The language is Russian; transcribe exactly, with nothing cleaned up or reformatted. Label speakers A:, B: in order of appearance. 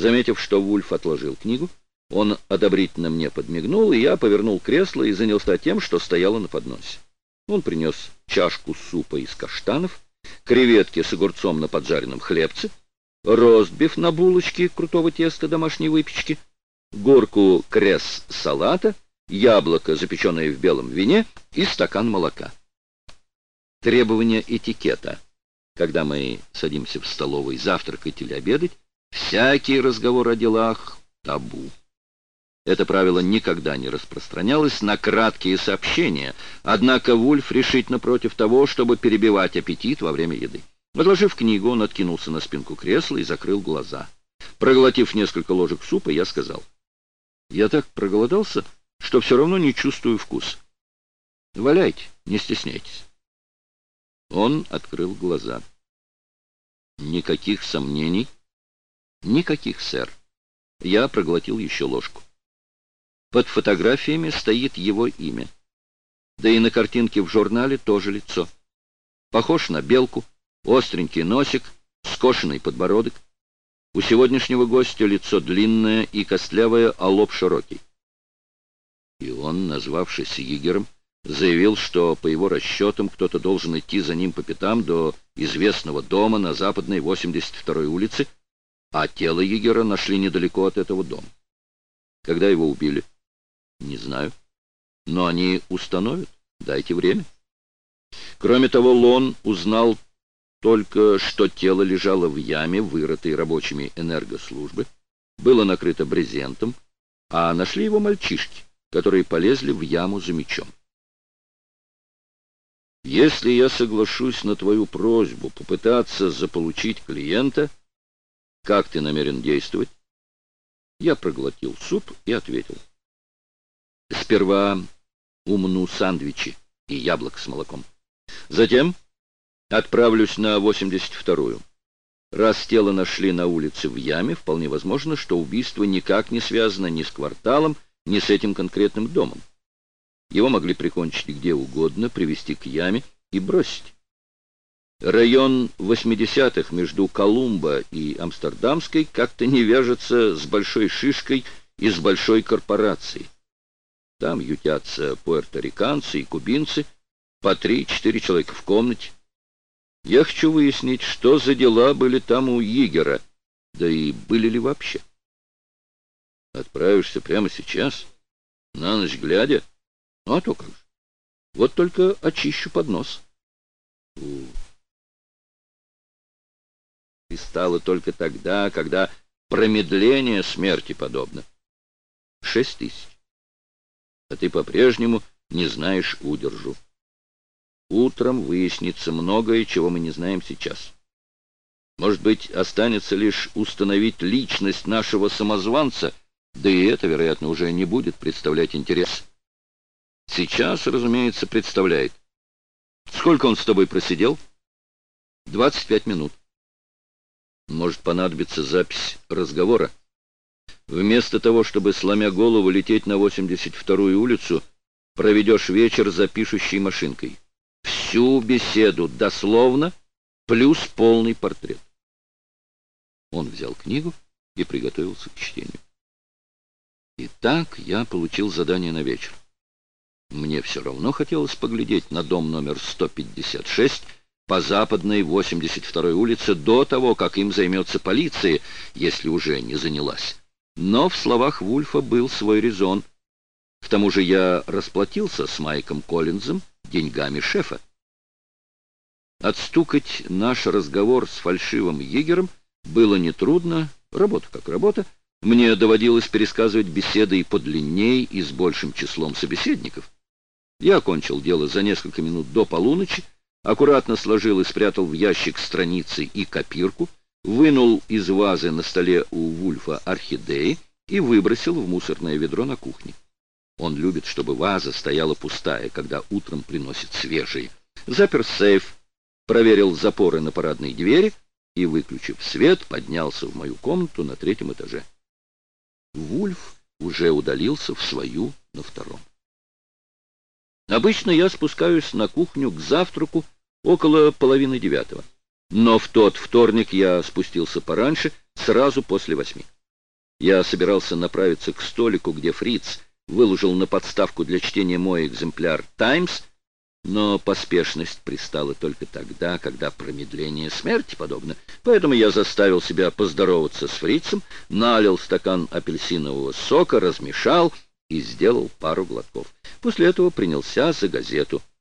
A: Заметив, что Вульф отложил книгу, он одобрительно мне подмигнул, и я повернул кресло и занялся тем, что стояло на подносе. Он принес чашку супа из каштанов, креветки с огурцом на поджаренном хлебце, ростбиф на булочке крутого теста домашней выпечки, горку кресс-салата, яблоко, запеченное в белом вине, и стакан молока. Требования этикета. Когда мы садимся в столовой завтракать или обедать, всякий разговор о делах — табу. Это правило никогда не распространялось на краткие сообщения, однако Вульф решительно против того, чтобы перебивать аппетит во время еды. Отложив книгу, он откинулся на спинку кресла и закрыл глаза. Проглотив несколько ложек супа, я сказал: «Я так проголодался, что все равно не чувствую вкус. Валяйте, не стесняйтесь». Он открыл глаза. «Никаких сомнений?» «Никаких, сэр». Я проглотил еще ложку. Под фотографиями стоит его имя. Да и на картинке в журнале тоже лицо. Похож на белку, остренький носик, скошенный подбородок. У сегодняшнего гостя лицо длинное и костлявое, а лоб широкий. И он, назвавшись егерем, заявил, что по его расчетам кто-то должен идти за ним по пятам до известного дома на западной восемьдесят второй улице, а тело егера нашли недалеко от этого дома. Когда его убили? Не знаю. Но они установят. Дайте время. Кроме того, Лон узнал только, что тело лежало в яме, вырытой рабочими энергослужбы, было накрыто брезентом, а нашли его мальчишки, которые полезли в яму за мечом. Если я соглашусь на твою просьбу попытаться заполучить клиента, как ты намерен действовать? Я проглотил суп и ответил: сперва умну сандвичи и яблок с молоком. Затем отправлюсь на восемьдесят вторую. Раз тело нашли на улице в яме, вполне возможно, что убийство никак не связано ни с кварталом, ни с этим конкретным домом. Его могли прикончить где угодно, привести к яме и бросить. Район восьмидесятых между Колумбо и Амстердамской как-то не вяжется с большой шишкой и с большой корпорацией. Там ютятся пуэрториканцы и кубинцы, по три-четыре человека в комнате. Я хочу выяснить, что за дела были там у егера, да и были ли вообще. Отправишься прямо сейчас, на ночь глядя? Ну, а то как же. Вот только очищу поднос. И стало только тогда, когда промедление смерти подобно. Шесть тысяч. А ты по-прежнему не знаешь удержу. Утром выяснится многое, чего мы не знаем сейчас. Может быть, останется лишь установить личность нашего самозванца, да и это, вероятно, уже не будет представлять интерес. Сейчас, разумеется, представляет. Сколько он с тобой просидел? Двадцать пять минут. Может понадобиться запись разговора. Вместо того, чтобы, сломя голову, лететь на восемьдесят вторую улицу, проведешь вечер за пишущей машинкой. Всю беседу дословно, плюс полный портрет. Он взял книгу и приготовился к чтению. Итак, я получил задание на вечер. Мне все равно хотелось поглядеть на дом номер сто пятьдесят шесть по западной восемьдесят второй улице до того, как им займется полиция, если уже не занялась. Но в словах Вульфа был свой резон. К тому же я расплатился с Майком Коллинзом деньгами шефа. Отстукать наш разговор с фальшивым егерем было нетрудно, работа как работа. Мне доводилось пересказывать беседы и подлинней, и с большим числом собеседников. Я окончил дело за несколько минут до полуночи, аккуратно сложил и спрятал в ящик страницы и копирку, вынул из вазы на столе у Вульфа орхидеи и выбросил в мусорное ведро на кухне. Он любит, чтобы ваза стояла пустая, когда утром приносит свежие. Запер сейф, проверил запоры на парадной двери и, выключив свет, поднялся в мою комнату на третьем этаже. Вульф уже удалился в свою на втором. Обычно я спускаюсь на кухню к завтраку около половины девятого. Но в тот вторник я спустился пораньше, сразу после восьми. Я собирался направиться к столику, где Фриц выложил на подставку для чтения мой экземпляр «Таймс», но поспешность пристала только тогда, когда промедление смерти подобно. Поэтому я заставил себя поздороваться с Фрицем, налил стакан апельсинового сока, размешал и сделал пару глотков. После этого принялся за газету.